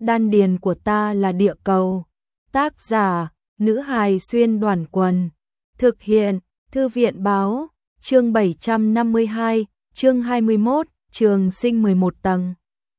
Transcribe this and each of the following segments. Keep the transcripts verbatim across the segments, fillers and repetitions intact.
Đan điền của ta là địa cầu. Tác giả, nữ hài xuyên đoàn quần. Thực hiện, thư viện báo, chương bảy trăm năm mươi hai, chương hai mươi mốt, trường sinh mười một tầng.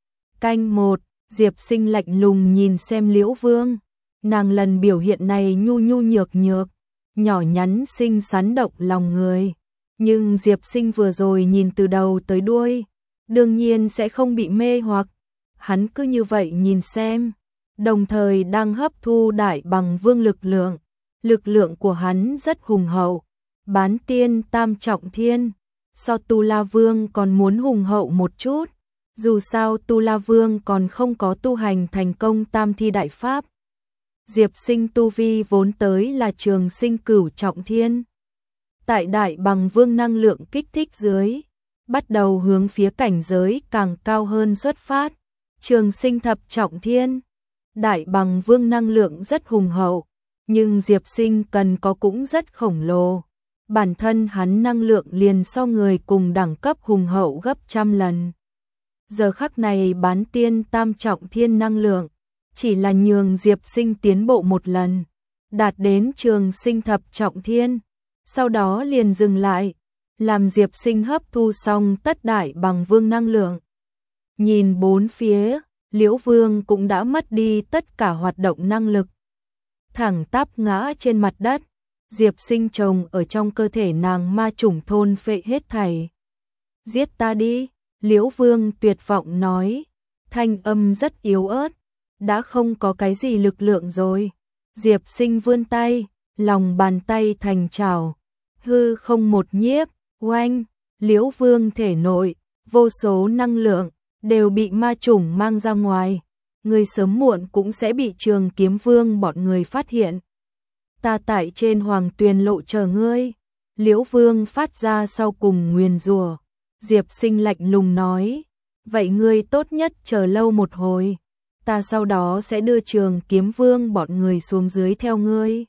Canh một, Diệp Sinh lạnh lùng nhìn xem Liễu Vương. Nàng lần biểu hiện này nhu nhu nhược nhược, nhỏ nhắn xinh xắn động lòng người. Nhưng Diệp Sinh vừa rồi nhìn từ đầu tới đuôi, đương nhiên sẽ không bị mê hoặc. Hắn cứ như vậy nhìn xem, đồng thời đang hấp thu Đại Bằng Vương lực lượng. Lực lượng của hắn rất hùng hậu, bán tiên tam trọng thiên, so Tu La Vương còn muốn hùng hậu một chút. Dù sao Tu La Vương còn không có tu hành thành công tam thi đại pháp. Diệp Sinh tu vi vốn tới là trường sinh cửu trọng thiên. Tại Đại Bằng Vương năng lượng kích thích dưới, bắt đầu hướng phía cảnh giới càng cao hơn xuất phát. Trường sinh thập trọng thiên, Đại Bằng Vương năng lượng rất hùng hậu, nhưng Diệp Sinh cần có cũng rất khổng lồ. Bản thân hắn năng lượng liền so người cùng đẳng cấp hùng hậu gấp trăm lần. Giờ khắc này bán tiên tam trọng thiên năng lượng, chỉ là nhường Diệp Sinh tiến bộ một lần, đạt đến trường sinh thập trọng thiên, sau đó liền dừng lại, làm Diệp Sinh hấp thu xong tất Đại Bằng Vương năng lượng. Nhìn bốn phía, Liễu Vương cũng đã mất đi tất cả hoạt động năng lực. Thẳng tắp ngã trên mặt đất, Diệp Sinh trồng ở trong cơ thể nàng ma chủng thôn phệ hết thảy. Giết ta đi, Liễu Vương tuyệt vọng nói, thanh âm rất yếu ớt, đã không có cái gì lực lượng rồi. Diệp Sinh vươn tay, lòng bàn tay thành chảo, hư không một nhiếp, oanh, Liễu Vương thể nội, vô số năng lượng đều bị ma chủng mang ra ngoài, người sớm muộn cũng sẽ bị Trường Kiếm Vương bọn người phát hiện. Ta tại trên Hoàng Tuyền lộ chờ ngươi. Liễu Vương phát ra sau cùng nguyền rủa. Diệp Sinh lạnh lùng nói, vậy ngươi tốt nhất chờ lâu một hồi, ta sau đó sẽ đưa Trường Kiếm Vương bọn người xuống dưới theo ngươi.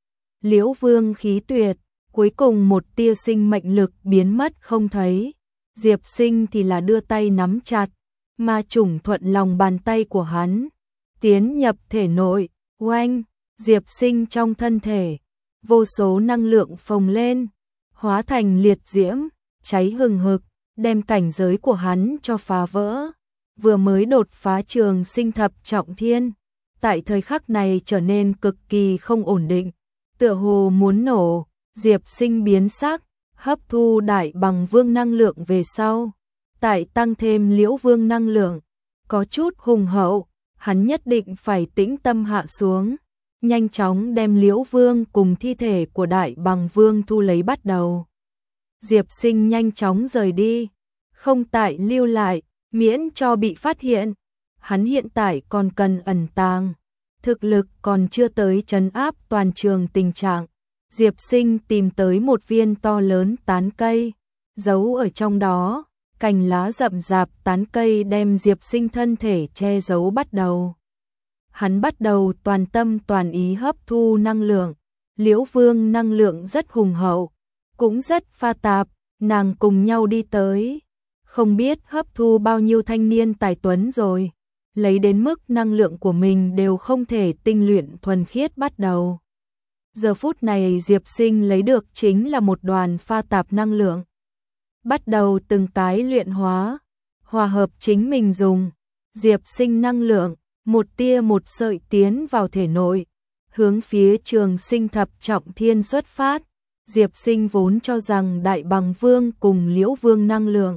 Liễu Vương khí tuyệt, cuối cùng một tia sinh mệnh lực biến mất không thấy. Diệp Sinh thì là đưa tay nắm chặt, ma chủng thuận lòng bàn tay của hắn, tiến nhập thể nội, oanh, Diệp Sinh trong thân thể, vô số năng lượng phồng lên, hóa thành liệt diễm, cháy hừng hực, đem cảnh giới của hắn cho phá vỡ. Vừa mới đột phá trường sinh thập trọng thiên, tại thời khắc này trở nên cực kỳ không ổn định, tựa hồ muốn nổ. Diệp Sinh biến sắc, hấp thu Đại Bằng Vương năng lượng về sau, tại tăng thêm Liễu Vương năng lượng, có chút hùng hậu, hắn nhất định phải tĩnh tâm hạ xuống, nhanh chóng đem Liễu Vương cùng thi thể của Đại Bằng Vương thu lấy bắt đầu. Diệp Sinh nhanh chóng rời đi, không tại lưu lại, miễn cho bị phát hiện. Hắn hiện tại còn cần ẩn tàng, thực lực còn chưa tới trấn áp toàn trường tình trạng. Diệp Sinh tìm tới một viên to lớn tán cây, giấu ở trong đó, cành lá rậm rạp tán cây đem Diệp Sinh thân thể che giấu bắt đầu. Hắn bắt đầu toàn tâm toàn ý hấp thu năng lượng. Liễu Vương năng lượng rất hùng hậu, cũng rất pha tạp, nàng cùng nhau đi tới, không biết hấp thu bao nhiêu thanh niên tài tuấn rồi, lấy đến mức năng lượng của mình đều không thể tinh luyện thuần khiết bắt đầu. Giờ phút này Diệp Sinh lấy được chính là một đoàn pha tạp năng lượng. Bắt đầu từng cái luyện hóa, hòa hợp chính mình dùng. Diệp Sinh năng lượng, một tia một sợi tiến vào thể nội, hướng phía trường sinh thập trọng thiên xuất phát. Diệp Sinh vốn cho rằng Đại Bằng Vương cùng Liễu Vương năng lượng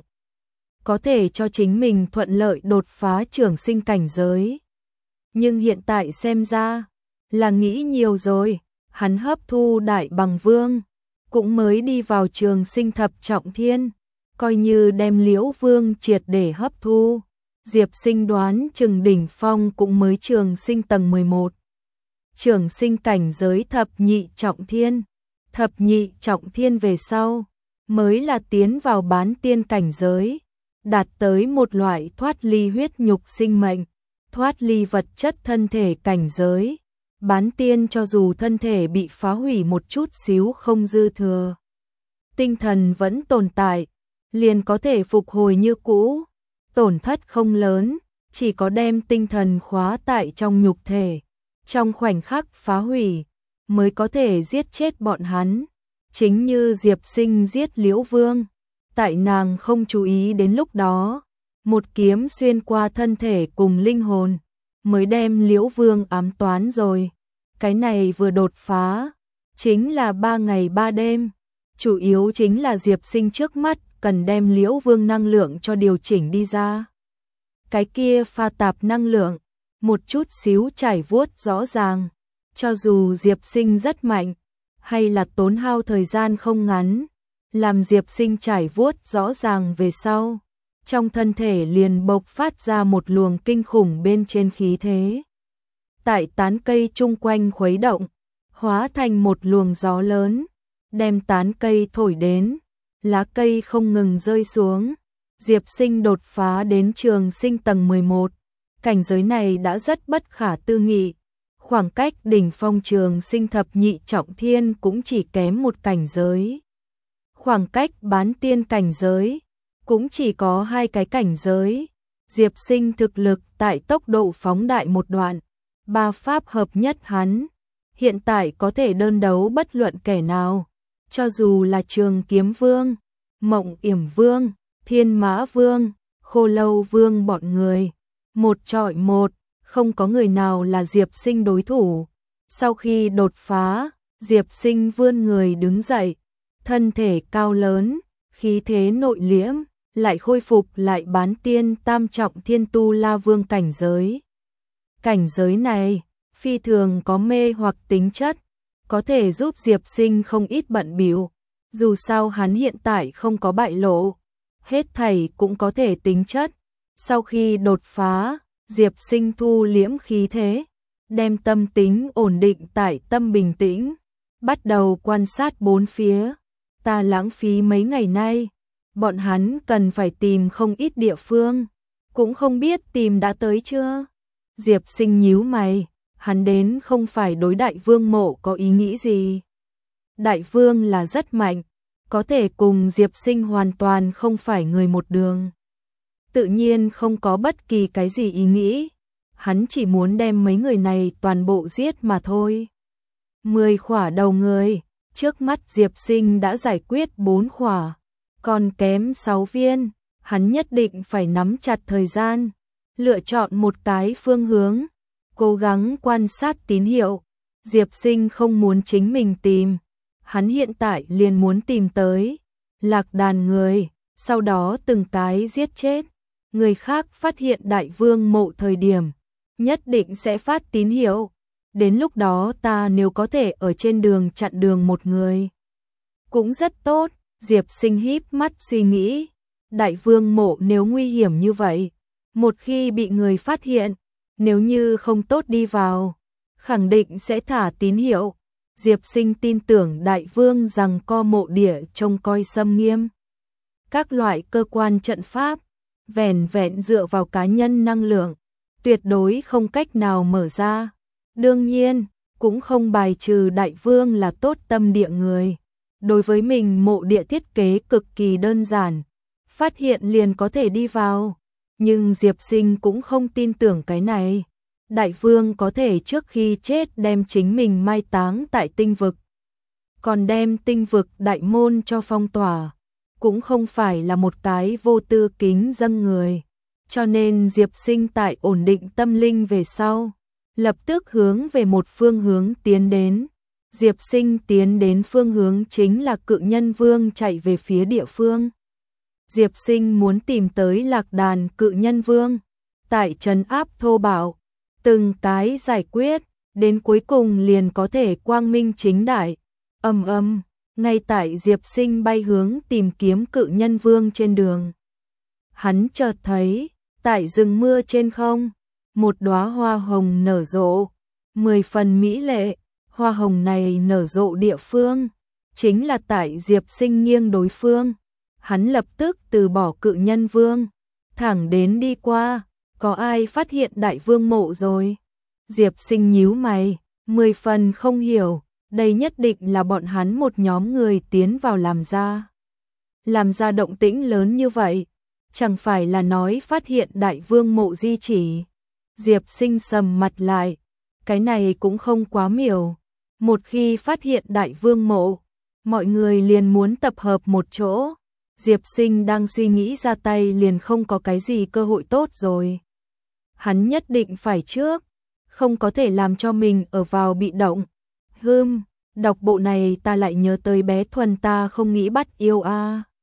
có thể cho chính mình thuận lợi đột phá trường sinh cảnh giới. Nhưng hiện tại xem ra là nghĩ nhiều rồi. Hắn hấp thu Đại Bằng Vương, cũng mới đi vào trường sinh thập trọng thiên, coi như đem Liễu Vương triệt để hấp thu. Diệp Sinh đoán chừng đỉnh phong cũng mới trường sinh tầng mười một. Trường sinh cảnh giới thập nhị trọng thiên, thập nhị trọng thiên về sau, mới là tiến vào bán tiên cảnh giới, đạt tới một loại thoát ly huyết nhục sinh mệnh, thoát ly vật chất thân thể cảnh giới. Bán tiên cho dù thân thể bị phá hủy một chút xíu không dư thừa, tinh thần vẫn tồn tại, liền có thể phục hồi như cũ, tổn thất không lớn, chỉ có đem tinh thần khóa tại trong nhục thể, trong khoảnh khắc phá hủy, mới có thể giết chết bọn hắn. Chính như Diệp Sinh giết Liễu Vương, tại nàng không chú ý đến lúc đó, một kiếm xuyên qua thân thể cùng linh hồn, mới đem Liễu Vương ám toán rồi. Cái này vừa đột phá, chính là ba ngày ba đêm, chủ yếu chính là Diệp Sinh trước mắt cần đem Liễu Vương năng lượng cho điều chỉnh đi ra. Cái kia pha tạp năng lượng, một chút xíu trải vuốt rõ ràng, cho dù Diệp Sinh rất mạnh, hay là tốn hao thời gian không ngắn, làm Diệp Sinh trải vuốt rõ ràng về sau, trong thân thể liền bộc phát ra một luồng kinh khủng bên trên khí thế. Tại tán cây chung quanh khuấy động, hóa thành một luồng gió lớn, đem tán cây thổi đến, lá cây không ngừng rơi xuống. Diệp Sinh đột phá đến trường sinh tầng mười một, cảnh giới này đã rất bất khả tư nghị. Khoảng cách đỉnh phong trường sinh thập nhị trọng thiên cũng chỉ kém một cảnh giới. Khoảng cách bán tiên cảnh giới cũng chỉ có hai cái cảnh giới. Diệp Sinh thực lực tại tốc độ phóng đại một đoạn, ba pháp hợp nhất hắn, hiện tại có thể đơn đấu bất luận kẻ nào, cho dù là Trường Kiếm Vương, Mộng Yểm Vương, Thiên Mã Vương, Khô Lâu Vương bọn người, một chọi một, không có người nào là Diệp Sinh đối thủ. Sau khi đột phá, Diệp Sinh vươn người đứng dậy, thân thể cao lớn, khí thế nội liễm, lại khôi phục lại bán tiên tam trọng thiên tu la vương cảnh giới. Cảnh giới này, phi thường có mê hoặc tính chất, có thể giúp Diệp Sinh không ít bận bịu. Dù sao hắn hiện tại không có bại lộ, hết thảy cũng có thể tính chất. Sau khi đột phá, Diệp Sinh thu liễm khí thế, đem tâm tính ổn định tại tâm bình tĩnh, bắt đầu quan sát bốn phía. Ta lãng phí mấy ngày nay, bọn hắn cần phải tìm không ít địa phương, cũng không biết tìm đã tới chưa. Diệp Sinh nhíu mày, hắn đến không phải đối Đại Vương Mộ có ý nghĩ gì. Đại Vương là rất mạnh, có thể cùng Diệp Sinh hoàn toàn không phải người một đường. Tự nhiên không có bất kỳ cái gì ý nghĩ, hắn chỉ muốn đem mấy người này toàn bộ giết mà thôi. Mười khỏa đầu người, trước mắt Diệp Sinh đã giải quyết bốn khỏa, còn kém sáu viên, hắn nhất định phải nắm chặt thời gian, lựa chọn một cái phương hướng, cố gắng quan sát tín hiệu. Diệp Sinh không muốn chính mình tìm, hắn hiện tại liền muốn tìm tới lạc đàn người, sau đó từng cái giết chết. Người khác phát hiện Đại Vương Mộ thời điểm, nhất định sẽ phát tín hiệu. Đến lúc đó ta nếu có thể ở trên đường chặn đường một người, cũng rất tốt. Diệp Sinh híp mắt suy nghĩ, Đại Vương Mộ nếu nguy hiểm như vậy, một khi bị người phát hiện, nếu như không tốt đi vào, khẳng định sẽ thả tín hiệu. Diệp Sinh tin tưởng Đại Vương rằng co mộ địa trông coi xâm nghiêm. Các loại cơ quan trận pháp, vẻn vẹn dựa vào cá nhân năng lượng, tuyệt đối không cách nào mở ra. Đương nhiên, cũng không bài trừ Đại Vương là tốt tâm địa người. Đối với mình mộ địa thiết kế cực kỳ đơn giản, phát hiện liền có thể đi vào. Nhưng Diệp Sinh cũng không tin tưởng cái này. Đại Vương có thể trước khi chết đem chính mình mai táng tại tinh vực, còn đem tinh vực đại môn cho phong tỏa, cũng không phải là một cái vô tư kính dâng người. Cho nên Diệp Sinh tại ổn định tâm linh về sau, lập tức hướng về một phương hướng tiến đến. Diệp Sinh tiến đến phương hướng chính là Cự Nhân Vương chạy về phía địa phương. Diệp Sinh muốn tìm tới lạc đàn Cự Nhân Vương, tại trấn áp thô bạo, từng cái giải quyết, đến cuối cùng liền có thể quang minh chính đại. Ầm ầm, ngay tại Diệp Sinh bay hướng tìm kiếm Cự Nhân Vương trên đường, hắn chợt thấy, tại rừng mưa trên không, một đóa hoa hồng nở rộ, mười phần mỹ lệ. Hoa hồng này nở rộ địa phương, chính là tại Diệp Sinh nghiêng đối phương. Hắn lập tức từ bỏ Cự Nhân Vương, thẳng đến đi qua. Có ai phát hiện Đại Vương Mộ rồi? Diệp Sinh nhíu mày, mười phần không hiểu, đây nhất định là bọn hắn một nhóm người tiến vào làm ra. Làm ra động tĩnh lớn như vậy, chẳng phải là nói phát hiện đại vương mộ di chỉ. Diệp Sinh sầm mặt lại, cái này cũng không quá miểu. Một khi phát hiện đại vương mộ, mọi người liền muốn tập hợp một chỗ. Diệp Sinh đang suy nghĩ ra tay liền không có cái gì cơ hội tốt rồi. Hắn nhất định phải trước, không có thể làm cho mình ở vào bị động. Hừm, đọc bộ này ta lại nhớ tới bé Thuần ta không nghĩ bắt yêu a.